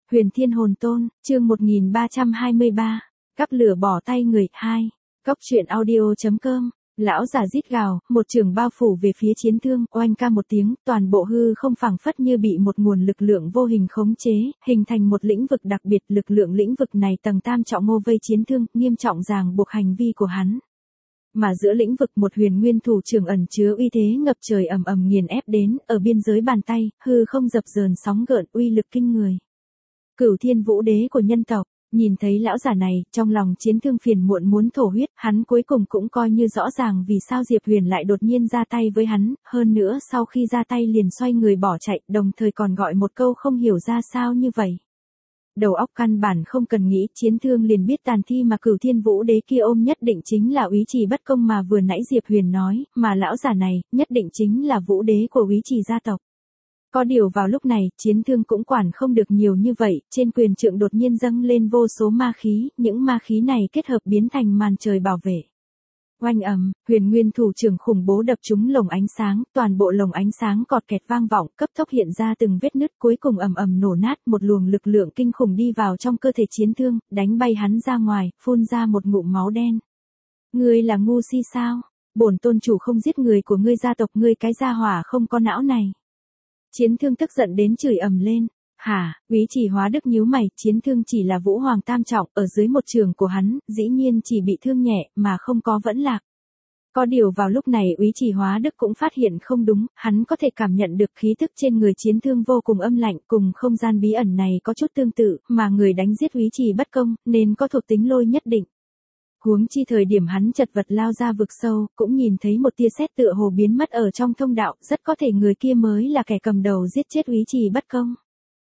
Huyền Thiên Hồn Tôn, chương 1323. Cắp lửa bỏ tay người 2. Cóc truyện audio.com. Lão giả rít gào, một trường bao phủ về phía chiến thương, oanh ca một tiếng, toàn bộ hư không phảng phất như bị một nguồn lực lượng vô hình khống chế, hình thành một lĩnh vực đặc biệt. Lực lượng lĩnh vực này tầng tam trọng mô vây chiến thương, nghiêm trọng ràng buộc hành vi của hắn. Mà giữa lĩnh vực một huyền nguyên thủ trường ẩn chứa uy thế ngập trời ầm ầm nghiền ép đến, ở biên giới bàn tay, hư không dập dờn sóng gợn, uy lực kinh người. Cửu Thiên Vũ Đế của nhân tộc, nhìn thấy lão giả này, trong lòng chiến thương phiền muộn muốn thổ huyết, hắn cuối cùng cũng coi như rõ ràng vì sao Diệp Huyền lại đột nhiên ra tay với hắn, hơn nữa sau khi ra tay liền xoay người bỏ chạy, đồng thời còn gọi một câu không hiểu ra sao như vậy. Đầu óc căn bản không cần nghĩ, chiến thương liền biết tàn thi mà Cửu Thiên Vũ Đế kia ôm nhất định chính là úy trì bất công mà vừa nãy Diệp Huyền nói, mà lão giả này, nhất định chính là Vũ Đế của úy trì gia tộc. Có điều vào lúc này, chiến thương cũng quản không được nhiều như vậy, trên quyền trượng đột nhiên dâng lên vô số ma khí, những ma khí này kết hợp biến thành màn trời bảo vệ. Oanh ầm, huyền nguyên thủ trưởng khủng bố đập trúng lồng ánh sáng, toàn bộ lồng ánh sáng cọt kẹt vang vọng, cấp tốc hiện ra từng vết nứt, cuối cùng ầm ầm nổ nát, một luồng lực lượng kinh khủng đi vào trong cơ thể chiến thương, đánh bay hắn ra ngoài, phun ra một ngụm máu đen. Ngươi là ngu si sao? Bổn tôn chủ không giết người của ngươi gia tộc, ngươi cái gia hỏa không có não này. Chiến thương tức giận đến chửi ầm lên. Hả, úy trì hóa đức nhíu mày, chiến thương chỉ là vũ hoàng tam trọng, ở dưới một trường của hắn, dĩ nhiên chỉ bị thương nhẹ, mà không có vẫn lạc. Có điều vào lúc này úy trì hóa đức cũng phát hiện không đúng, hắn có thể cảm nhận được khí tức trên người chiến thương vô cùng âm lạnh, cùng không gian bí ẩn này có chút tương tự, mà người đánh giết úy trì bất công, nên có thuộc tính lôi nhất định. Huống chi thời điểm hắn chật vật lao ra vực sâu, cũng nhìn thấy một tia sét tựa hồ biến mất ở trong thông đạo, rất có thể người kia mới là kẻ cầm đầu giết chết úy trì bất công.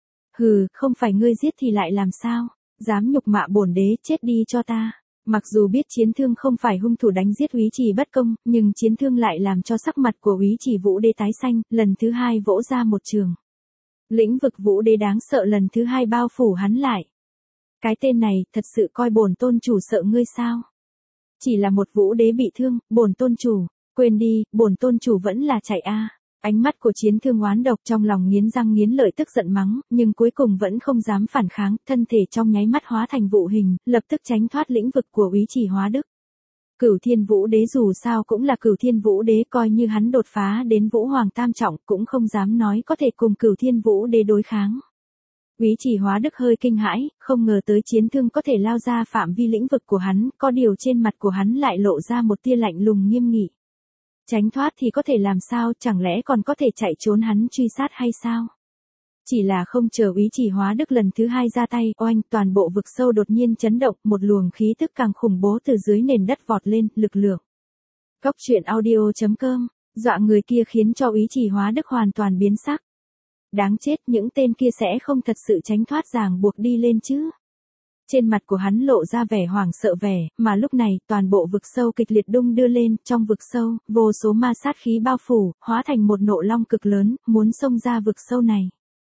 Hừ, không phải ngươi giết thì lại làm sao? Dám nhục mạ bổn đế, chết đi cho ta. Mặc dù biết chiến thương không phải hung thủ đánh giết úy trì bất công, nhưng chiến thương lại làm cho sắc mặt của úy trì Vũ Đế tái xanh, lần thứ hai vỗ ra một trường. Lĩnh vực Vũ Đế đáng sợ lần thứ hai bao phủ hắn lại. Cái tên này, thật sự coi bổn tôn chủ sợ ngươi sao? Chỉ là một Vũ Đế bị thương, bổn tôn chủ, quên đi, bổn tôn chủ vẫn là chạy a. Ánh mắt của chiến thương oán độc, trong lòng nghiến răng nghiến lợi tức giận mắng, nhưng cuối cùng vẫn không dám phản kháng, thân thể trong nháy mắt hóa thành vụ hình, lập tức tránh thoát lĩnh vực của úy trì hóa đức. Cửu Thiên Vũ Đế dù sao cũng là Cửu Thiên Vũ Đế, coi như hắn đột phá đến Vũ Hoàng tam trọng, cũng không dám nói có thể cùng Cửu Thiên Vũ Đế đối kháng. Úy trì hóa đức hơi kinh hãi, không ngờ tới chiến thương có thể lao ra phạm vi lĩnh vực của hắn, có điều trên mặt của hắn lại lộ ra một tia lạnh lùng nghiêm nghị. Tránh thoát thì có thể làm sao, chẳng lẽ còn có thể chạy trốn hắn truy sát hay sao? Chỉ là không chờ úy trì hóa đức lần thứ hai ra tay, oanh, toàn bộ vực sâu đột nhiên chấn động, một luồng khí tức càng khủng bố từ dưới nền đất vọt lên, lực lượng. Cóc truyện audio.com, dọa người kia khiến cho úy trì hóa đức hoàn toàn biến sắc. Đáng chết, những tên kia sẽ không thật sự tránh thoát ràng buộc đi lên chứ. Trên mặt của hắn lộ ra vẻ hoảng sợ vẻ, mà lúc này, toàn bộ vực sâu kịch liệt đung đưa lên, trong vực sâu, vô số ma sát khí bao phủ, hóa thành một nộ long cực lớn, muốn xông ra vực sâu này.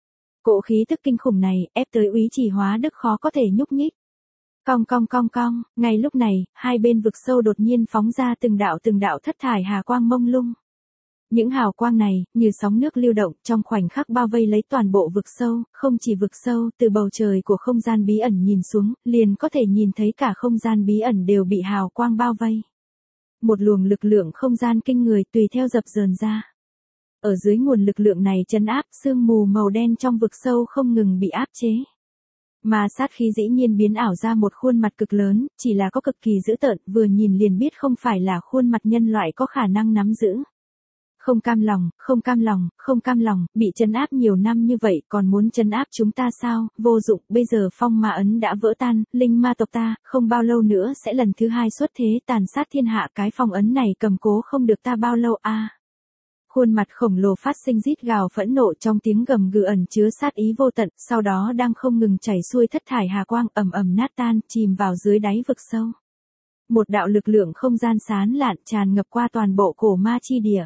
Cỗ khí tức kinh khủng này, ép tới úy trì hóa đức khó có thể nhúc nhích. Cong cong cong cong, ngay lúc này, hai bên vực sâu đột nhiên phóng ra từng đạo thất thải hà quang mông lung. Những hào quang này, như sóng nước lưu động, trong khoảnh khắc bao vây lấy toàn bộ vực sâu, không chỉ vực sâu, từ bầu trời của không gian bí ẩn nhìn xuống, liền có thể nhìn thấy cả không gian bí ẩn đều bị hào quang bao vây. Một luồng lực lượng không gian kinh người tùy theo dập dờn ra. Ở dưới nguồn lực lượng này trấn áp, sương mù màu đen trong vực sâu không ngừng bị áp chế. Mà sát khí dĩ nhiên biến ảo ra một khuôn mặt cực lớn, chỉ là có cực kỳ dữ tợn, vừa nhìn liền biết không phải là khuôn mặt nhân loại có khả năng nắm giữ. Không cam lòng, không cam lòng, không cam lòng, bị trấn áp nhiều năm như vậy còn muốn trấn áp chúng ta sao, vô dụng, bây giờ phong ma ấn đã vỡ tan, linh ma tộc ta, không bao lâu nữa sẽ lần thứ hai xuất thế tàn sát thiên hạ, cái phong ấn này cầm cố không được ta bao lâu a. Khuôn mặt khổng lồ phát sinh rít gào phẫn nộ trong tiếng gầm gừ ẩn chứa sát ý vô tận, sau đó đang không ngừng chảy xuôi thất thải hà quang ầm ầm nát tan, chìm vào dưới đáy vực sâu. Một đạo lực lượng không gian xán lạn tràn ngập qua toàn bộ cổ ma chi địa.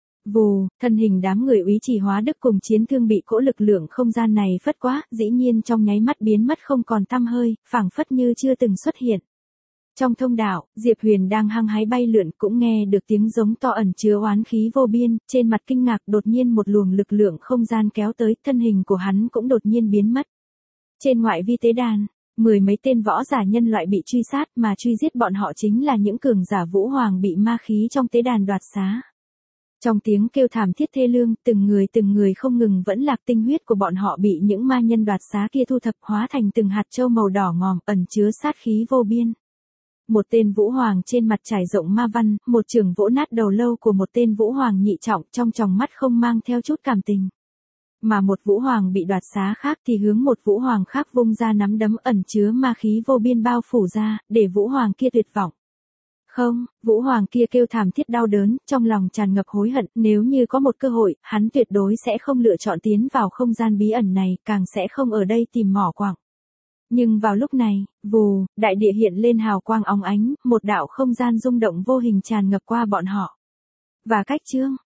Vù, thân hình đám người úy trì hóa đức cùng chiến thương bị cỗ lực lượng không gian này phất quá, dĩ nhiên trong nháy mắt biến mất không còn tăm hơi, phảng phất như chưa từng xuất hiện. Trong thông đạo, Diệp Huyền đang hăng hái bay lượn cũng nghe được tiếng giống to ẩn chứa oán khí vô biên, trên mặt kinh ngạc đột nhiên một luồng lực lượng không gian kéo tới, thân hình của hắn cũng đột nhiên biến mất. Trên ngoại vi tế đàn, mười mấy tên võ giả nhân loại bị truy sát mà truy giết bọn họ chính là những cường giả vũ hoàng bị ma khí trong tế đàn đoạt xá. Trong tiếng kêu thảm thiết thê lương, từng người không ngừng vẫn lạc, tinh huyết của bọn họ bị những ma nhân đoạt xá kia thu thập hóa thành từng hạt châu màu đỏ ngòm ẩn chứa sát khí vô biên. Một tên vũ hoàng trên mặt trải rộng ma văn, một chưởng vỗ nát đầu lâu của một tên vũ hoàng nhị trọng, trong tròng mắt không mang theo chút cảm tình. Mà một vũ hoàng bị đoạt xá khác thì hướng một vũ hoàng khác vung ra nắm đấm ẩn chứa ma khí vô biên bao phủ ra, để vũ hoàng kia tuyệt vọng. Không, vũ hoàng kia kêu thảm thiết đau đớn, trong lòng tràn ngập hối hận, nếu như có một cơ hội, hắn tuyệt đối sẽ không lựa chọn tiến vào không gian bí ẩn này, càng sẽ không ở đây tìm mỏ quặng. Nhưng vào lúc này, vù, đại địa hiện lên hào quang óng ánh, một đạo không gian rung động vô hình tràn ngập qua bọn họ. Và cách chương